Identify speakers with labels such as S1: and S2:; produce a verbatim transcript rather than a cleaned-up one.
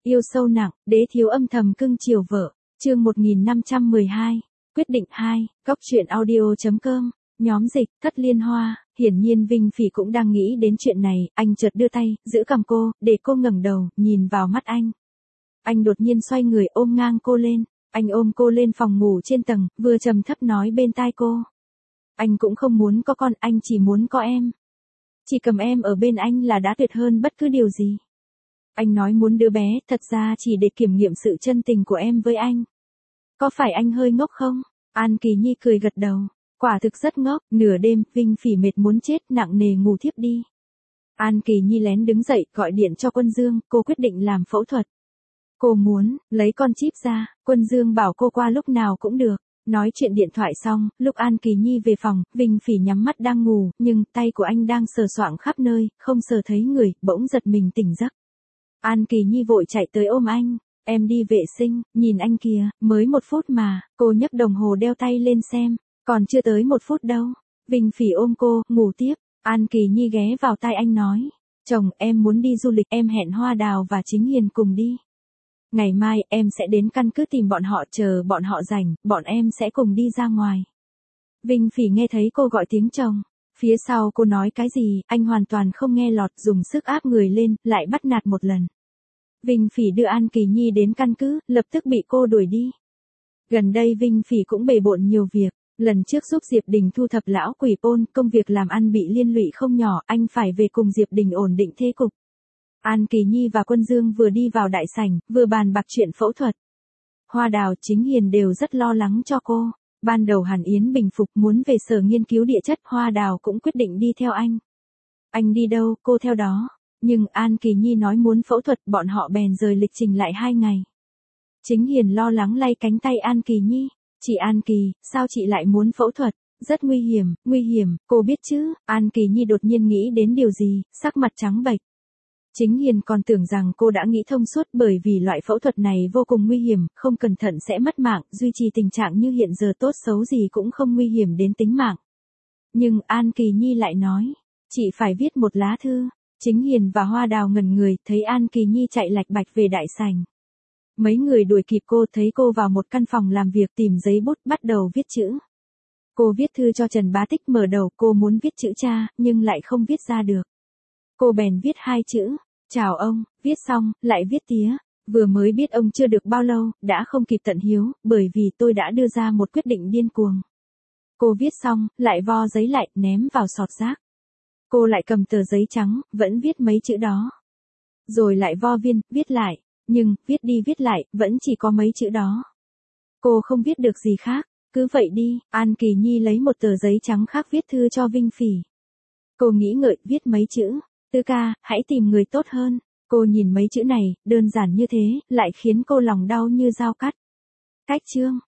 S1: Yêu sâu nặng, đế thiếu âm thầm cưng chiều vợ. Chương một nghìn năm trăm mười hai. Quyết định hai. Góc truyện audio chấm com. Nhóm dịch, Thất Liên Hoa. Hiển nhiên Vinh Phỉ cũng đang nghĩ đến chuyện này, anh chợt đưa tay, giữ cằm cô, để cô ngẩng đầu, nhìn vào mắt anh. Anh đột nhiên xoay người ôm ngang cô lên. Anh ôm cô lên phòng ngủ trên tầng, vừa trầm thấp nói bên tai cô. Anh cũng không muốn có con, anh chỉ muốn có em. Chỉ cầm em ở bên anh là đã tuyệt hơn bất cứ điều gì. Anh nói muốn đứa bé, thật ra chỉ để kiểm nghiệm sự chân tình của em với anh. Có phải anh hơi ngốc không? An Kỳ Nhi cười gật đầu. Quả thực rất ngốc, nửa đêm, Vinh Phỉ mệt muốn chết, nặng nề ngủ thiếp đi. An Kỳ Nhi lén đứng dậy, gọi điện cho Quân Dương, cô quyết định làm phẫu thuật. Cô muốn, lấy con chip ra, Quân Dương bảo cô qua lúc nào cũng được. Nói chuyện điện thoại xong, lúc An Kỳ Nhi về phòng, Vinh Phỉ nhắm mắt đang ngủ, nhưng tay của anh đang sờ soạng khắp nơi, không sờ thấy người, bỗng giật mình tỉnh giấc. An Kỳ Nhi vội chạy tới ôm anh, em đi vệ sinh, nhìn anh kìa, mới một phút mà, cô nhấc đồng hồ đeo tay lên xem, còn chưa tới một phút đâu. Vinh Phỉ ôm cô, ngủ tiếp, An Kỳ Nhi ghé vào tai anh nói, chồng em muốn đi du lịch, em hẹn Hoa Đào và Chính Hiền cùng đi. Ngày mai em sẽ đến căn cứ tìm bọn họ, chờ bọn họ rảnh, bọn em sẽ cùng đi ra ngoài. Vinh Phỉ nghe thấy cô gọi tiếng chồng. Phía sau cô nói cái gì, anh hoàn toàn không nghe lọt, dùng sức áp người lên, lại bắt nạt một lần. Vinh Phỉ đưa An Kỳ Nhi đến căn cứ, lập tức bị cô đuổi đi. Gần đây Vinh Phỉ cũng bề bộn nhiều việc. Lần trước giúp Diệp Đình thu thập lão quỷ Pôn, công việc làm ăn bị liên lụy không nhỏ, anh phải về cùng Diệp Đình ổn định thế cục. An Kỳ Nhi và Quân Dương vừa đi vào đại sảnh, vừa bàn bạc chuyện phẫu thuật. Hoa Đào, Chính Hiền đều rất lo lắng cho cô. Ban đầu Hàn Yến bình phục muốn về sở nghiên cứu địa chất, Hoa Đào cũng quyết định đi theo anh. Anh đi đâu, cô theo đó. Nhưng An Kỳ Nhi nói muốn phẫu thuật, bọn họ bèn rời lịch trình lại hai ngày. Chính Hiền lo lắng lay cánh tay An Kỳ Nhi. Chị An Kỳ, sao chị lại muốn phẫu thuật? Rất nguy hiểm, nguy hiểm, cô biết chứ. An Kỳ Nhi đột nhiên nghĩ đến điều gì, sắc mặt trắng bệch. Chính Hiền còn tưởng rằng cô đã nghĩ thông suốt, bởi vì loại phẫu thuật này vô cùng nguy hiểm, không cẩn thận sẽ mất mạng, duy trì tình trạng như hiện giờ tốt xấu gì cũng không nguy hiểm đến tính mạng. Nhưng An Kỳ Nhi lại nói, chị phải viết một lá thư. Chính Hiền và Hoa Đào ngẩn người, thấy An Kỳ Nhi chạy lạch bạch về đại sảnh. Mấy người đuổi kịp cô, thấy cô vào một căn phòng làm việc, tìm giấy bút, bắt đầu viết chữ. Cô viết thư cho Trần Bá Tích, mở đầu cô muốn viết chữ cha, nhưng lại không viết ra được. Cô bèn viết hai chữ. Chào ông, viết xong, lại viết tía. Vừa mới biết ông chưa được bao lâu, đã không kịp tận hiếu, bởi vì tôi đã đưa ra một quyết định điên cuồng. Cô viết xong, lại vo giấy lại, ném vào sọt rác. Cô lại cầm tờ giấy trắng, vẫn viết mấy chữ đó. Rồi lại vo viên, viết lại. Nhưng, viết đi viết lại, vẫn chỉ có mấy chữ đó. Cô không viết được gì khác. Cứ vậy đi, An Kỳ Nhi lấy một tờ giấy trắng khác viết thư cho Vinh Phỉ. Cô nghĩ ngợi, viết mấy chữ. Tư ca, hãy tìm người tốt hơn. Cô nhìn mấy chữ này, đơn giản như thế, lại khiến cô lòng đau như dao cắt. Cách chương.